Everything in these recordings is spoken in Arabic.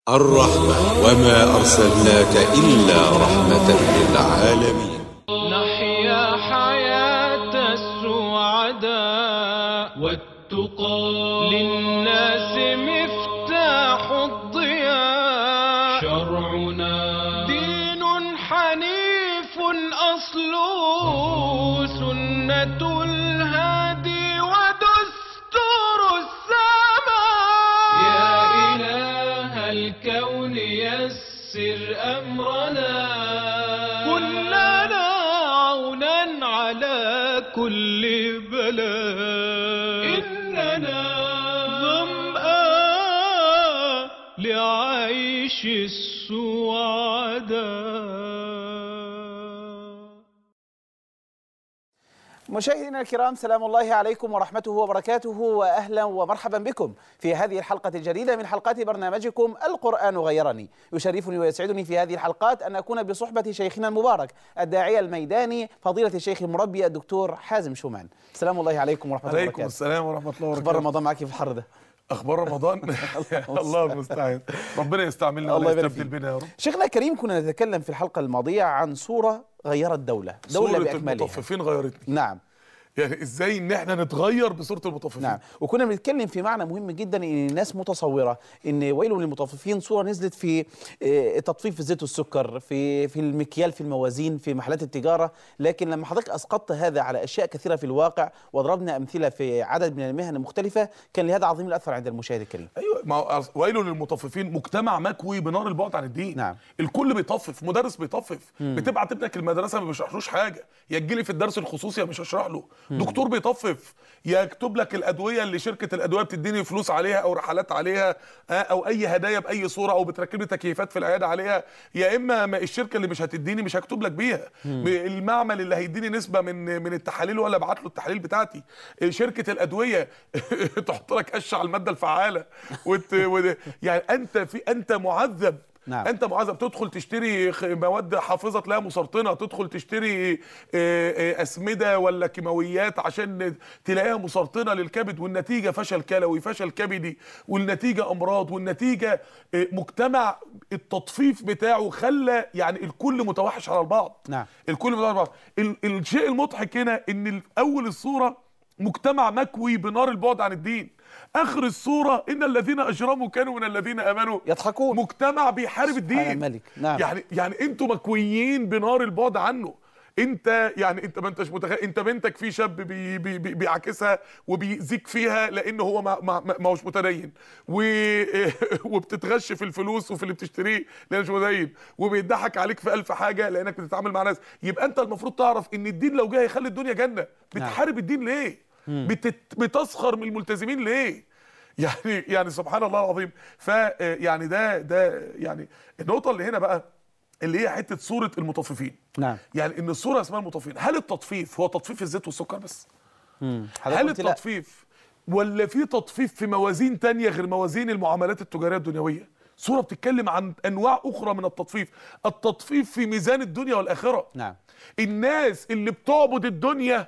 الرحمة وما أرسلناك إلا رحمة للعالمين. نحيا حياة السعداء والتقى للناس مفتاح الضياء. شرعنا دين حنيف أصله سنة الهادي ودستور السماء. يا إله الكون يسر أمرنا، كن لنا عونا على كل بلاء. إننا ظمآن لعيش السعداء. مشاهدينا الكرام، سلام الله عليكم ورحمته وبركاته، وأهلا ومرحبا بكم في هذه الحلقة الجديدة من حلقات برنامجكم القرآن غيرني. يشرفني ويسعدني في هذه الحلقات أن أكون بصحبة شيخنا المبارك الداعية الميداني فضيلة الشيخ المربي الدكتور حازم شومان. سلام الله عليكم ورحمة الله وبركاته. عليكم السلام ورحمة الله وبركاته. أخبار رمضان معك في الحر ده؟ أخبار رمضان الله المستعان، ربنا يستعملنا الله ولا يبارك يستبدل فيك. بنا يا رب. شيخنا الكريم، كنا نتكلم في الحلقة الماضية عن صورة غيرت دولة سورة بأكملها. المطففين غيرتني. نعم، يعني ازاي ان احنا نتغير بسورة المطففين. نعم، وكنا بنتكلم في معنى مهم جدا، ان الناس متصوره ان ويل للمطففين صوره نزلت في تطفيف الزيت والسكر، في المكيال، في الموازين، في محلات التجاره. لكن لما حضرتك اسقطت هذا على اشياء كثيره في الواقع وضربنا امثله في عدد من المهن المختلفه، كان لهذا عظيم الاثر عند المشاهد الكريم. ايوه، ما هو ويل للمطففين مجتمع مكوي بنار البعد عن الدين. نعم. الكل بيطفف، مدرس بيطفف، بتبعت ابنك المدرسه ما بيشرحلوش حاجه، يا تجيلي في الدرس الخصوصي يا مش هشرح له. دكتور بيطفف، يكتب لك الادويه اللي شركه الادويه بتديني فلوس عليها او رحلات عليها، او اي هدايا باي صوره، او بتركب لي تكييفات في العياده عليها. يا اما الشركه اللي مش هتديني مش هكتب لك بيها. المعمل اللي هيديني نسبه من التحاليل ولا ابعت له التحاليل بتاعتي. شركه الادويه تحط لك قش على الماده الفعاله يعني انت معذب. نعم. انت معذب. تدخل تشتري مواد حافظه تلاقيها مسرطنه، تدخل تشتري اسمده ولا كيماويات عشان تلاقيها مسرطنه للكبد، والنتيجه فشل كلوي، فشل كبدي، والنتيجه امراض، والنتيجه مجتمع التطفيف بتاعه خلى يعني الكل متوحش على البعض. نعم. الكل متوحش على البعض. الشيء المضحك هنا ان اول الصوره مجتمع مكوي بنار البعد عن الدين، اخر الصوره ان الذين اجرموا كانوا من الذين امنوا يضحكون. مجتمع بيحارب الدين. الملك. نعم. يعني انتوا مكويين بنار البعد عنه. انت ما انتش متخيل، انت بنتك في شاب بيعاكسها وبيأذيك فيها لانه هو ما هوش متدين، وبتتغش في الفلوس وفي اللي بتشتريه لانه مش متدين، وبيضحك عليك في الف حاجه لانك بتتعامل مع ناس. يبقى انت المفروض تعرف ان الدين لو جه هيخلي الدنيا جنه. بتحارب الدين ليه؟ بتسخر من الملتزمين ليه؟ يعني سبحان الله العظيم. يعني ده يعني النقطه اللي هنا بقى اللي هي حته صوره المطففين. نعم. يعني ان الصوره اسمها المطففين. هل التطفيف هو تطفيف الزيت والسكر بس؟ هل التطفيف ولا في تطفيف في موازين تانية غير موازين المعاملات التجاريه الدنيويه؟ صوره بتتكلم عن انواع اخرى من التطفيف، التطفيف في ميزان الدنيا والاخره. نعم. الناس اللي بتعبد الدنيا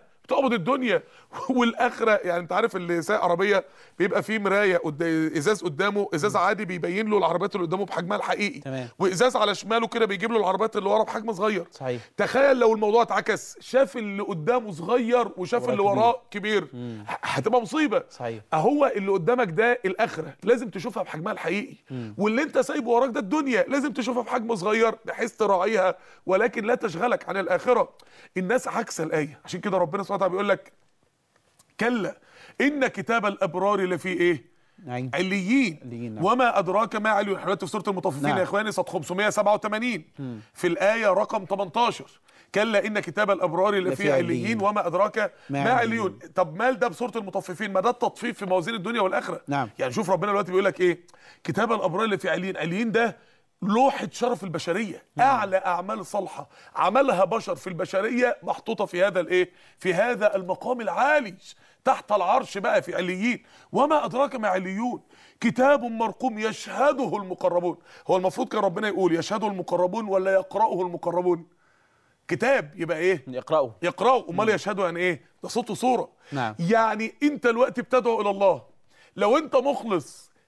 والاخره. يعني انت عارف اللي سايق عربيه بيبقى فيه مرايه ازاز قدامه، ازاز عادي بيبين له العربيات اللي قدامه بحجمها الحقيقي. تمام. وازاز على شماله كده بيجيب له العربيات اللي ورا بحجم صغير. صحيح. تخيل لو الموضوع اتعكس، شاف اللي قدامه صغير وشاف اللي وراه كبير، هتبقى مصيبه. صحيح. اهو اللي قدامك ده الاخره لازم تشوفها بحجمها الحقيقي، واللي انت سايبه وراك ده الدنيا لازم تشوفها بحجم صغير بحيث تراعيها ولكن لا تشغلك عن الاخره. الناس عكس الايه، عشان كده ربنا سبحانه وتعالى بيقول لك كلا ان كتاب الابرار لفي ايه؟ نعم. عليين. نعم. وما ادراك ما عليون. احنا دلوقتي في سوره المطففين. نعم. يا اخواني صد 587 في الايه رقم 18. كلا ان كتاب الابرار لفي عليين وما ادراك ما عليون. طب مال ده بسوره المطففين؟ ما ده التطفيف في موازين الدنيا والاخره. نعم. يعني شوف ربنا دلوقتي بيقول لك ايه؟ كتاب الابرار لفي عليين. عليين ده لوحة شرف البشرية. أعلى أعمال صالحة عملها بشر في البشرية محطوطة في هذا الإيه؟ في هذا المقام العالي تحت العرش بقى في عليين. وما أدراك ما عليون؟ كتاب مرقوم يشهده المقربون. هو المفروض كان ربنا يقول يشهده المقربون ولا يقرأه المقربون؟ كتاب يبقى إيه؟ يقرأه. أمال يشهده يعني إيه؟ ده صوت وصورة. نعم. يعني أنت الوقت بتدعو إلى الله، لو أنت مخلص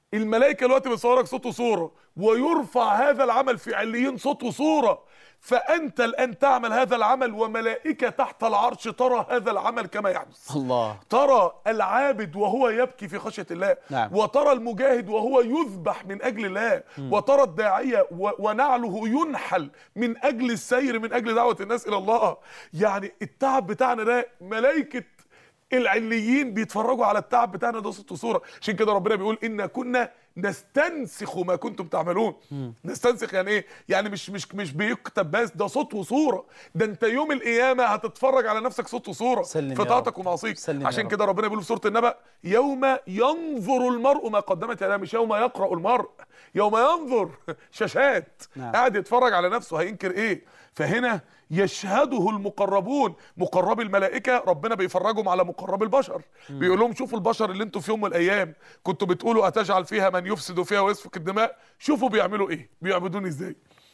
الملائكه دلوقتي بتصورك صوت وصوره، ويرفع هذا العمل في عليين صوت وصوره، فانت الان تعمل هذا العمل وملائكه تحت العرش ترى هذا العمل كما يحدث. الله. ترى العابد وهو يبكي في خشيه الله، نعم. وترى المجاهد وهو يذبح من اجل الله، وترى الداعيه ونعله ينحل من اجل السير، من اجل دعوه الناس الى الله. يعني التعب بتاعنا ده ملائكه العليين بيتفرجوا على التعب بتاعنا ده صوت وصوره. عشان كده ربنا بيقول إنا كنا نستنسخ ما كنتم تعملون. نستنسخ يعني ايه؟ يعني مش بيكتب بس، ده صوت وصوره. ده انت يوم القيامه هتتفرج على نفسك صوت وصوره في طاعتك ومعصيك. عشان كده ربنا بيقول في سوره النبأ يوم ينظر المرء ما قدمت يداه، مش يوم يقرأ المرء، يوم ينظر شاشات. نعم. قاعد يتفرج على نفسه هينكر ايه؟ فهنا يشهده المقربون، مقربي الملائكه ربنا بيفرجهم على مقربي البشر. بيقول لهم شوفوا البشر اللي انتوا في يوم من الايام كنتوا بتقولوا اتجعل فيها من يفسد فيها ويسفك الدماء، شوفوا بيعملوا ايه، بيعبدوني ازاي.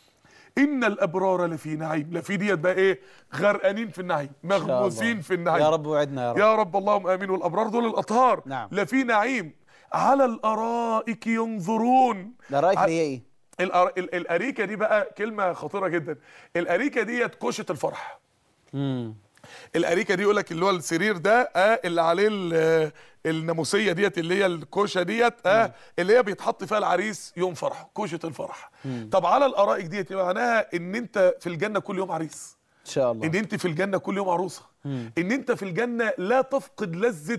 ان الابرار لفي نعيم، لفي ديت بقى ايه؟ غرقانين في النعيم، مغموسين في النعيم. يا رب وعدنا يا رب. يا رب اللهم امين. والابرار دول الاطهار. نعم. لفي نعيم على الارائك ينظرون. الارائك هي ايه؟ الاريكه دي بقى كلمه خطيره جدا. الاريكه ديت كوشه الفرح. الاريكه دي يقول لك اللي هو السرير ده اللي عليه الناموسيه ديت، اللي هي الكوشه ديت اللي هي بيتحط فيها العريس يوم فرحه، كوشه الفرح. طب على الارائك ديت معناها ان انت في الجنه كل يوم عريس ان شاء الله، ان انت في الجنه كل يوم عروسه، ان انت في الجنه لا تفقد لذه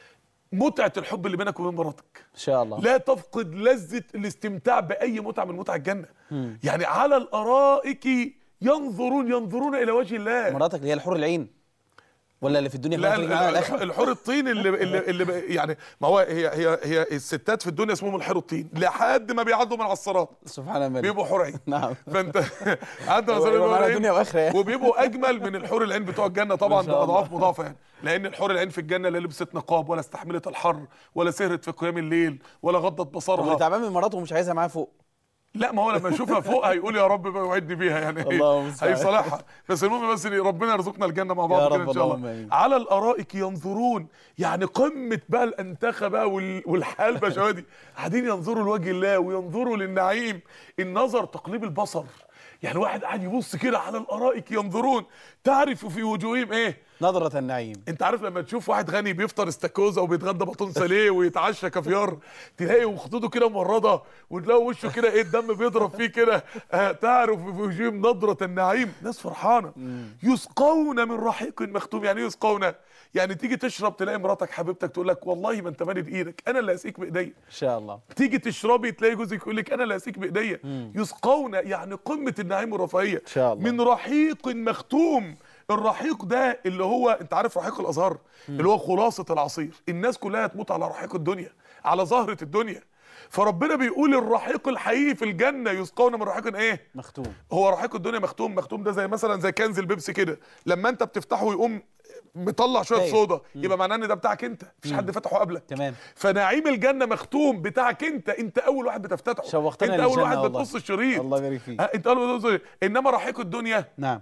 متعه الحب اللي بينك وبين مراتك ان شاء الله، لا تفقد لذة الاستمتاع بأي متعة من متع الجنة. يعني على الأرائك ينظرون إلى وجه الله. مراتك اللي هي الحور العين ولا اللي في الدنيا؟ لا الحور الطين اللي يعني ما هو هي الستات في الدنيا اسمهم الحور الطين لحد ما بيعدوا من على الصراط، سبحان الله، بيبقوا حور عين. نعم. فانت عدوا على الدنيا واخره يعني. وبيبقوا اجمل من الحور العين بتوع الجنه طبعا باضعاف مضاعفه يعني. لان الحور العين في الجنه لا لبست نقاب ولا استحملت الحر ولا سهرت في قيام الليل ولا غضت بصرها. اللي تعبان من مراته ومش عايزها معاه فوق. لا ما هو لما يشوفها فوق هيقول يا رب بقى وعدني بيها يعني. هيصالحها. بس المهم بس ربنا يرزقنا الجنه مع بعض كده ان شاء الله. على الارائك ينظرون، يعني قمه بقى الانتخه بقى والحال بشوادي قاعدين ينظروا لوجه الله وينظروا للنعيم. النظر تقليب البصر، يعني واحد قاعد يبص كده على الارائك ينظرون، تعرف في وجوههم ايه؟ نظرة النعيم. انت عارف لما تشوف واحد غني بيفطر استاكوزا وبيتغدى بطون ساليه ويتعشى كافيار، تلاقي خطوطه كده ممرضه وتلاقي وشه كده ايه الدم بيضرب فيه كده، تعرف في وجوههم نظرة النعيم، ناس فرحانه. يسقون من رحيق مختوم. يعني ايه يسقون؟ يعني تيجي تشرب تلاقي مراتك حبيبتك تقول لك والله ما انت مادد ايدك، انا اللي هسقيك بايديا ان شاء الله. تيجي تشربي تلاقي جوزك يقول لك انا اللي هسقيك بايديا. يسقون يعني قمه النعيم والرفاهيه ان شاء الله. من رحيق مختوم. الرحيق ده اللي هو انت عارف رحيق الازهار اللي هو خلاصه العصير، الناس كلها تموت على رحيق الدنيا، على زهره الدنيا. فربنا بيقول الرحيق الحقيقي في الجنه يسقون من رحيق ايه؟ مختوم. هو رحيق الدنيا مختوم. مختوم ده زي مثلا زي كنز البيبسي كده، لما انت بتفتحه ويقوم مطلع شويه صودا يبقى معناه ان ده بتاعك انت، مفيش حد فتحه قبلك. تمام. فنعيم الجنه مختوم بتاعك انت اول واحد بتفتتحه، شوقتنا انت اول واحد والله. بتقص الشريط. الله يبارك فيك. انت اول واحد بتقص الشريط. انما رحيق الدنيا نعم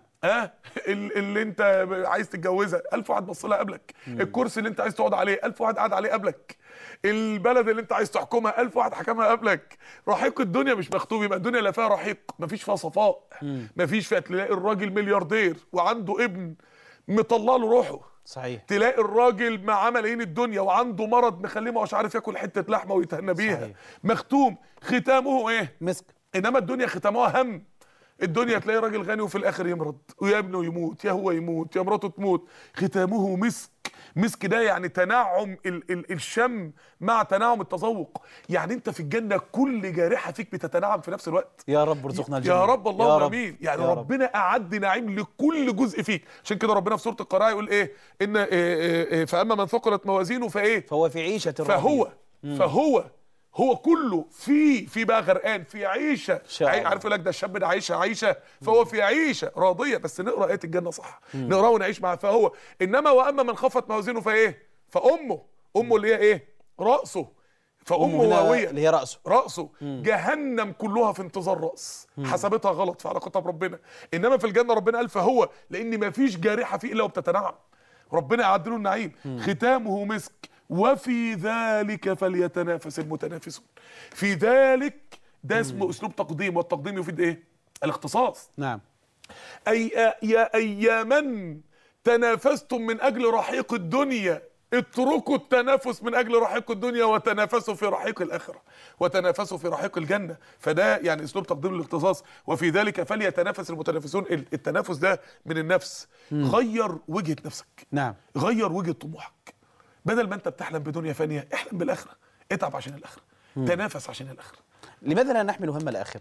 اللي انت عايز تتجوزها 1000 واحد بص لها قبلك، الكرسي اللي انت عايز تقعد عليه 1000 واحد قعد عليه قبلك، البلد اللي انت عايز تحكمها 1000 واحد حكمها قبلك. رحيق الدنيا مش مختوم، يبقى الدنيا لا فيها رحيق، مفيش فيها صفاء، مفيش فيها. تلاقي الراجل ملياردير وعنده ابن مطلع له روحه، صحيح. تلاقي الراجل مع ملايين الدنيا وعنده مرض مخليه مش عارف ياكل حته لحمه ويتهنى بيها. صحيح. مختوم ختامه ايه؟ مسك. انما الدنيا ختامها هم. الدنيا تلاقي راجل غني وفي الاخر يمرض ويا ابنه يموت يا هو يموت يا مراته تموت. ختامه مسك. مسك ده يعني تنعم الشم مع تنعم التذوق. يعني انت في الجنه كل جارحه فيك بتتنعم في نفس الوقت. يا رب ارزقنا الجنه يا رب اللهم امين. يعني يا ربنا اعد نعيم لكل جزء فيك. عشان كده ربنا في سوره القراءه يقول ايه؟ ان فاما من ثقلت موازينه فايه؟ فهو في عيشه راضيه. فهو كله في بقى غرقان في عيشه. عارف يقول لك ده الشاب ده عيشه فهو في عيشه راضيه. بس نقرا ايه الجنه صح، نقرا ونعيش معاه. فهو انما واما من خفت موازينه فايه؟ فامه اللي هي ايه؟ راسه. فامه واويه اللي هي راسه. جهنم كلها في انتظار راس. حسبتها غلط في علاقتها بربنا. انما في الجنه ربنا قال فهو، لان ما فيش جارحه فيه الا وبتتنعم. ربنا اعد له النعيم. ختامه مسك وفي ذلك فليتنافس المتنافسون. في ذلك ده اسمه اسلوب تقديم، والتقديم يفيد ايه؟ الاختصاص. نعم. أي يا أياما تنافستم من أجل رحيق الدنيا، اتركوا التنافس من أجل رحيق الدنيا وتنافسوا في رحيق الآخرة، وتنافسوا في رحيق الجنة. فده يعني أسلوب تقديم الاختصاص. وفي ذلك فليتنافس المتنافسون. التنافس ده من النفس. غير وجهة نفسك. نعم. غير وجهة طموحك. بدل ما أنت بتحلم بدنيا فانية، احلم بالآخرة. اتعب عشان الآخرة. تنافس عشان الآخرة. لماذا لا نحمل هم الآخرة؟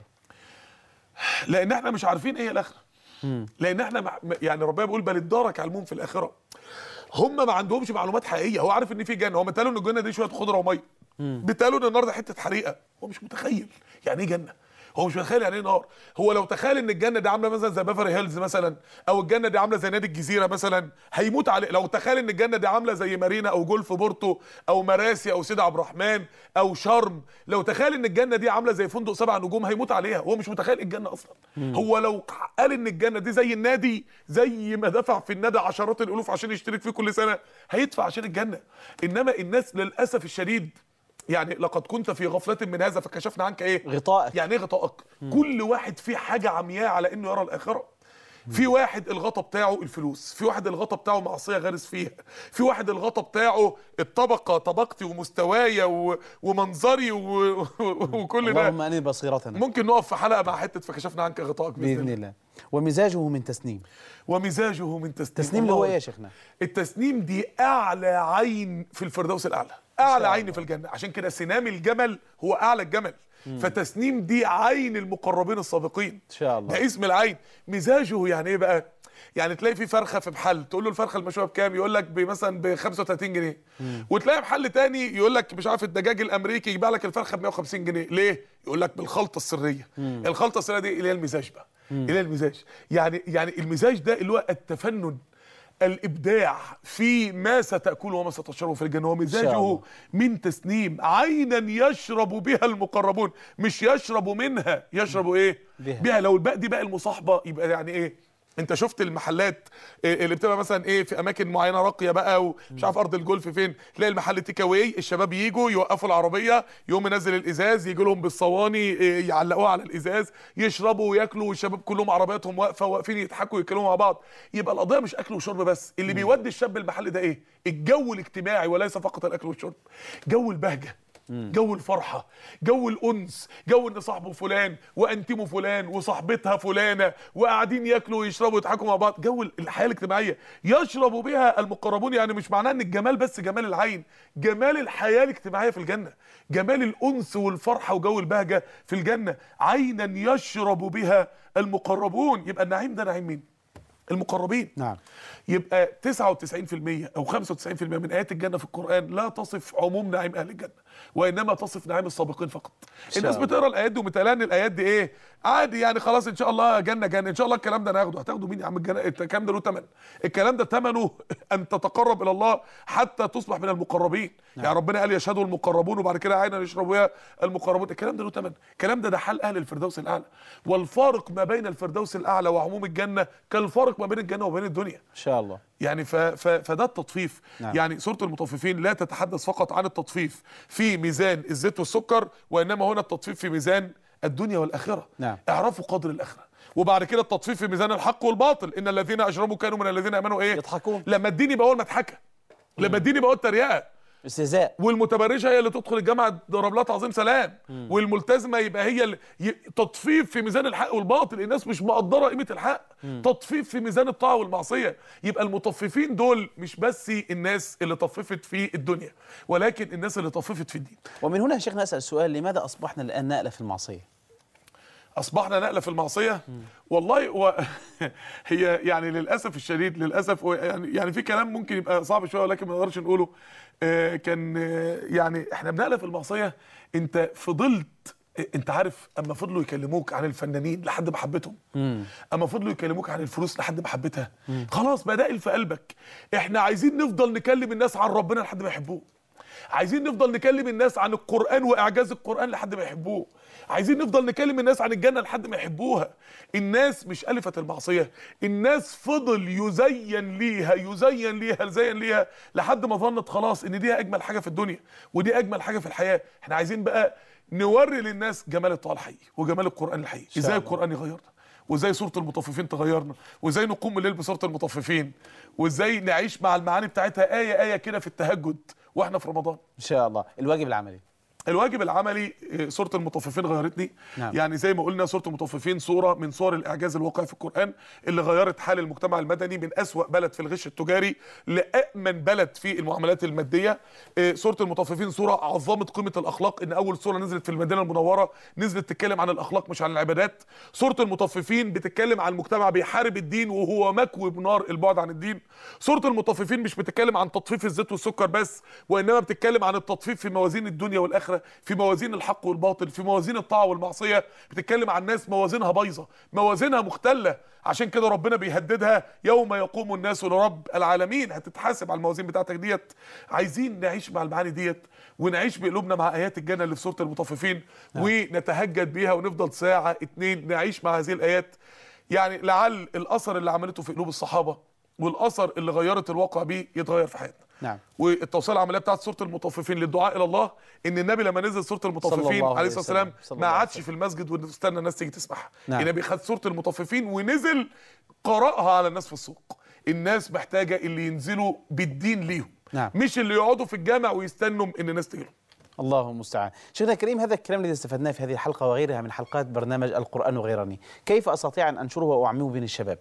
لأن احنا مش عارفين ايه الآخرة. لان احنا يعني ربنا بيقول بل ادارك علمهم في الاخره. هم ما عندهمش معلومات حقيقيه. هو عارف ان في جنه، هو متقالوا ان الجنه دي شويه خضره وميه، بيتقالوا ان النار دي حته حريقه. هو مش متخيل يعني ايه جنه، هو مش متخيل يعني ايه نار. هو لو تخيل ان الجنه دي عامله مثلا زي بافاري هيلز مثلا، او الجنه دي عامله زي نادي الجزيره مثلا، هيموت عليه. لو تخيل ان الجنه دي عامله زي مارينا او جولف بورتو او مراسي او سيدي عبد الرحمن او شرم، لو تخيل ان الجنه دي عامله زي فندق 7 نجوم، هيموت عليها. هو مش متخيل الجنه اصلا. هو لو قال ان الجنه دي زي النادي، زي ما دفع في النادي عشرات الالوف عشان يشترك فيه كل سنه، هيدفع عشان الجنه. انما الناس للاسف الشديد يعني لقد كنت في غفلة من هذا فكشفنا عنك ايه؟ غطائك. يعني ايه غطائك؟ كل واحد فيه حاجة عمياء على انه يرى الآخرة. في واحد الغطا بتاعه الفلوس، في واحد الغطا بتاعه معصية غارس فيها، في واحد الغطا بتاعه الطبقة، طبقتي ومستوايا ومنظري وكل ده. اللهم أني بصيرتنا. ممكن نقف في حلقة مع حتة فكشفنا عنك غطائك بإذن الله. ومزاجه من تسنيم. ومزاجه من تسنيم. تسنيم اللي هو ايه يا شيخنا؟ التسنيم دي اعلى عين في الفردوس الاعلى، اعلى عين في الجنه. عشان كده سنام الجمل هو اعلى الجمل. فتسنيم دي عين المقربين السابقين ان شاء الله. ده اسم العين. مزاجه يعني ايه بقى؟ يعني تلاقي في فرخه في محل، تقول له الفرخه المشويه بكام؟ يقول لك مثلا ب 35 جنيه. وتلاقي محل تاني يقول لك مش عارف الدجاج الامريكي يبيع لك الفرخه ب 150 جنيه. ليه؟ يقول لك بالخلطه السريه. الخلطه السريه دي اللي هي المزاج بقى. اللي هي المزاج. يعني المزاج ده اللي هو التفنن، الابداع في ما ستاكله وما ستشربه في الجنه. ومزاجه من تسنيم، عينا يشرب بها المقربون. مش يشرب منها، يشرب ايه؟ بها. لو الباء دي بقى المصاحبه يبقى يعني ايه؟ انت شفت المحلات اللي بتبقى مثلا ايه في اماكن معينه راقيه بقى، ومش عارف ارض الجولف فين، تلاقي المحل تيك اواي، الشباب يجوا يوقفوا العربيه، يقوم ينزل الازاز، يجي لهم بالصواني يعلقوها على الازاز، يشربوا وياكلوا، والشباب كلهم عربياتهم واقفه واقفين يضحكوا ويتكلموا مع بعض. يبقى القضيه مش اكل وشرب بس. اللي بيودي الشاب المحل ده ايه؟ الجو الاجتماعي وليس فقط الاكل والشرب. جو البهجه، جو الفرحة، جو الأنس، جو إن صاحبه فلان وأنتمه فلان وصاحبتها فلانة وقاعدين ياكلوا ويشربوا ويضحكوا مع بعض. جو الحياة الاجتماعية يشرب بها المقربون. يعني مش معناه إن الجمال بس جمال العين، جمال الحياة الاجتماعية في الجنة، جمال الأنس والفرحة وجو البهجة في الجنة. عينا يشرب بها المقربون. يبقى النعيم ده نعيم مين؟ المقربين. نعم. يبقى 99% او 95% من ايات الجنه في القران لا تصف عموم نعيم اهل الجنه، وانما تصف نعيم السابقين فقط. الناس بتقرا الايات دي ومتقالة ان الايات دي ايه؟ عادي يعني، خلاص ان شاء الله جنه جنه ان شاء الله. الكلام ده انا هاخده. هتاخده مين يا عم؟ الجنه الكلام ده له ثمن. الكلام ده ثمنه ان تتقرب الى الله حتى تصبح من المقربين. نعم. يعني ربنا قال يشهد المقربون، وبعد كده عينا يشربوا بها المقربون. الكلام ده له ثمن. الكلام ده حال اهل الفردوس الاعلى. والفارق ما بين الفردوس الاعلى وعموم الجنه كالفارق ما بين الجنه وبين الدنيا ان شاء الله. يعني فده التطفيف. نعم. يعني سورة المطففين لا تتحدث فقط عن التطفيف في ميزان الزيت والسكر، وإنما هنا التطفيف في ميزان الدنيا والآخرة. نعم. اعرفوا قدر الآخرة. وبعد كده التطفيف في ميزان الحق والباطل. إن الذين أجرموا كانوا من الذين آمنوا إيه؟ يضحكون. لما الدين بقول مضحكة، لما الدين بقول تريقة، استهزاء. والمتبرجه هي اللي تدخل الجامعه تضرب لها تعظيم سلام، والملتزمه يبقى هي تطفيف في ميزان الحق والباطل. الناس مش مقدره قيمه الحق. تطفيف في ميزان الطاعه والمعصيه. يبقى المطففين دول مش بس الناس اللي طففت في الدنيا، ولكن الناس اللي طففت في الدين. ومن هنا يا شيخنا اسال السؤال: لماذا اصبحنا الان نقله في المعصيه؟ اصبحنا نقله في المعصيه. والله هي يعني للاسف الشديد، للاسف يعني في كلام ممكن يبقى صعب شويه ولكن ما نقدرش نقوله. كان يعني احنا بنقله في المعصيه. انت فضلت، انت عارف اما فضلوا يكلموك عن الفنانين لحد ما حبيتهم، اما فضلوا يكلموك عن الفلوس لحد ما حبيتها، خلاص بدأ في قلبك احنا عايزين نفضل نكلم الناس عن ربنا لحد ما يحبوه. عايزين نفضل نكلم الناس عن القرآن وإعجاز القرآن لحد ما يحبوه. عايزين نفضل نكلم الناس عن الجنة لحد ما يحبوها. الناس مش ألفت المعصية، الناس فضل يزين ليها لحد ما ظنت خلاص ان دي اجمل حاجة في الدنيا ودي اجمل حاجة في الحياة. احنا عايزين بقى نوري للناس جمال الطاعة الحقيقي وجمال القرآن الحقيقي، ازاي القرآن يغيرنا، وازاي سورة المطففين تغيرنا، وازاي نقوم الليل بسورة المطففين، وازاي نعيش مع المعاني بتاعتها آية كده في التهجد واحنا في رمضان ان شاء الله. الواجب العملي. الواجب العملي، سورة المطففين غيرتني. نعم. يعني زي ما قلنا سورة المطففين صورة من صور الإعجاز الواقع في القرآن اللي غيرت حال المجتمع المدني من أسوأ بلد في الغش التجاري لأأمن بلد في المعاملات المادية. سورة المطففين صورة عظمت قيمة الأخلاق، إن أول سورة نزلت في المدينة المنورة نزلت تتكلم عن الأخلاق مش عن العبادات. سورة المطففين بتتكلم عن مجتمع بيحارب الدين وهو مكوي بنار البعد عن الدين. سورة المطففين مش بتتكلم عن تطفيف الزيت والسكر بس، وإنما بتتكلم عن التطفيف في موازين الدنيا والآخرة، في موازين الحق والباطل، في موازين الطاعة والمعصية. بتتكلم عن ناس موازينها بايظة، موازينها مختلة. عشان كده ربنا بيهددها يوم يقوم الناس لرب العالمين، هتتحاسب على الموازين بتاعتك ديت. عايزين نعيش مع المعاني ديت ونعيش بقلوبنا مع آيات الجنة اللي في سورة المطففين ونتهجد بيها ونفضل ساعة 2 نعيش مع هذه الآيات. يعني لعل الأثر اللي عملته في قلوب الصحابة والأثر اللي غيرت الواقع بيه يتغير في حياتنا. نعم. والتوصيل العمليه بتاعت سوره المطففين للدعاء الى الله، ان النبي لما نزل سوره المطففين عليه الصلاه والسلام ما قعدش في المسجد واستنى الناس تيجي تسمعها. نعم. النبي خد سوره المطففين ونزل قرأها على الناس في السوق. الناس محتاجه اللي ينزلوا بالدين ليهم. نعم. مش اللي يقعدوا في الجامع ويستنوا ان الناس تجي لهم. الله المستعان. شيخنا الكريم، هذا الكلام الذي استفدناه في هذه الحلقه وغيرها من حلقات برنامج القرآن وغيرني، كيف استطيع ان انشره واعممه بين الشباب؟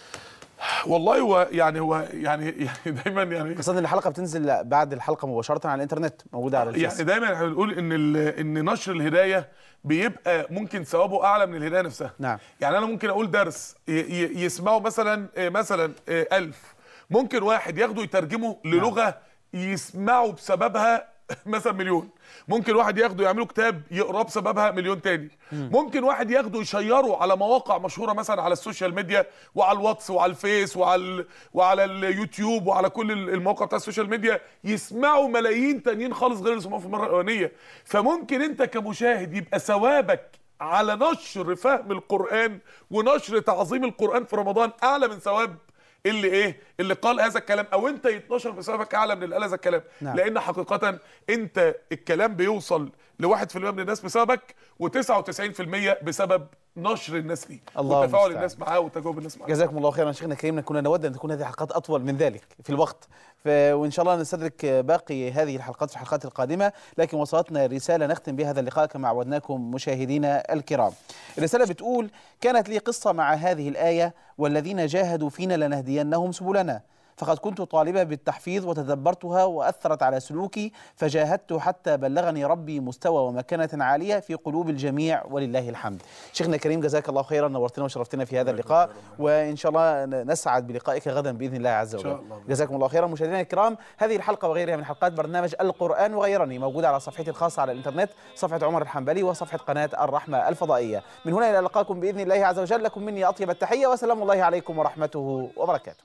والله يعني دايما يعني خاصة ان الحلقة بتنزل بعد الحلقة مباشرة على الانترنت، موجودة على الفيس. يعني دايما احنا بنقول ان نشر الهداية بيبقى ممكن ثوابه اعلى من الهداية نفسها. نعم. يعني انا ممكن اقول درس يسمعه مثلا 1000، ممكن واحد ياخده يترجمه للغة يسمعه بسببها مثلا 1,000,000. ممكن واحد ياخده يعمله كتاب يقراه بسببها 1,000,000 تاني. ممكن واحد ياخده يشيره على مواقع مشهوره مثلا على السوشيال ميديا وعلى الواتس وعلى الفيس وعلى اليوتيوب وعلى كل المواقع بتاع السوشيال ميديا، يسمعوا ملايين تانيين خالص غير اللي سمعوه في المره الاولانيه. فممكن انت كمشاهد يبقى ثوابك على نشر فهم القرآن ونشر تعظيم القرآن في رمضان اعلى من ثواب اللي قال هذا الكلام، او انت يتنشر بسببك اعلى من اللي قال هذا الكلام. نعم. لان حقيقه انت الكلام بيوصل ل1% من الناس بسببك، و99% بسبب نشر الناس ليه وتفاعل الناس معاه وتجاوب الناس معاه. جزاكم الله خيرا شيخنا الكريم. كنا نود ان تكون هذه الحلقات اطول من ذلك في الوقت، وان شاء الله نستدرك باقي هذه الحلقات في الحلقات القادمه، لكن وصلتنا رساله نختم بها هذا اللقاء كما عودناكم مشاهدينا الكرام. الرساله بتقول: كانت لي قصه مع هذه الايه: والذين جاهدوا فينا لنهدينهم سبلنا. فقد كنت طالبة بالتحفيظ وتدبرتها وأثرت على سلوكي، فجاهدت حتى بلغني ربي مستوى ومكانة عالية في قلوب الجميع ولله الحمد. شيخنا الكريم جزاك الله خيرا، نورتنا وشرفتنا في هذا اللقاء، وإن شاء الله نسعد بلقائك غدا بإذن الله عز وجل. جزاكم الله خيرا. مشاهدينا الكرام، هذه الحلقة وغيرها من حلقات برنامج القرآن وغيرني موجودة على صفحتي الخاصة على الإنترنت، صفحة عمر الحنبلي وصفحة قناة الرحمة الفضائية. من هنا إلى لقاكم بإذن الله عز وجل، لكم مني أطيب التحية وسلام الله عليكم ورحمته وبركاته.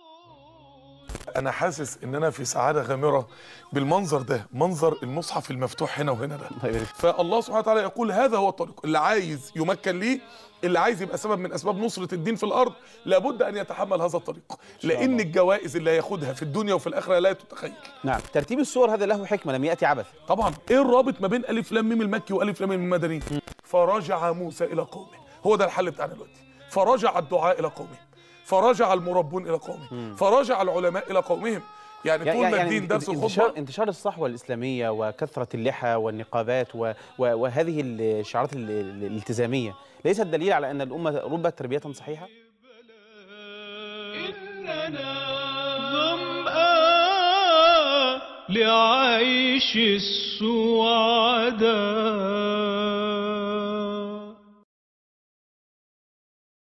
انا حاسس ان انا في سعاده غامره بالمنظر ده، منظر المصحف المفتوح هنا وهنا ده. فالله سبحانه وتعالى يقول هذا هو الطريق. اللي عايز يمكن ليه، اللي عايز يبقى سبب من اسباب نصره الدين في الارض، لابد ان يتحمل هذا الطريق، لان الجوائز اللي هياخدها في الدنيا وفي الاخره لا تتخيل. نعم. ترتيب السور هذا له حكمه، لم ياتي عبث. طبعا ايه الرابط ما بين الف لام ميم المكي والف لام ميم المدني؟ فرجع موسى الى قومه، هو ده الحل بتاعنا دلوقتي. فرجع الدعاء الى قومه، فرجع المربون الى قومهم، فرجع العلماء الى قومهم. يعني طول ما الدين درس الخطبه، انتشار الصحوه الاسلاميه وكثره اللحى والنقابات وهذه الشعارات الالتزاميه ليست دليل على ان الامه ربت تربيه صحيحه؟ إننا ظمآن لعيش السعداء.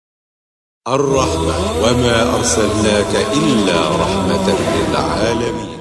الرحمة وما أرسلناك إلا رحمة للعالمين.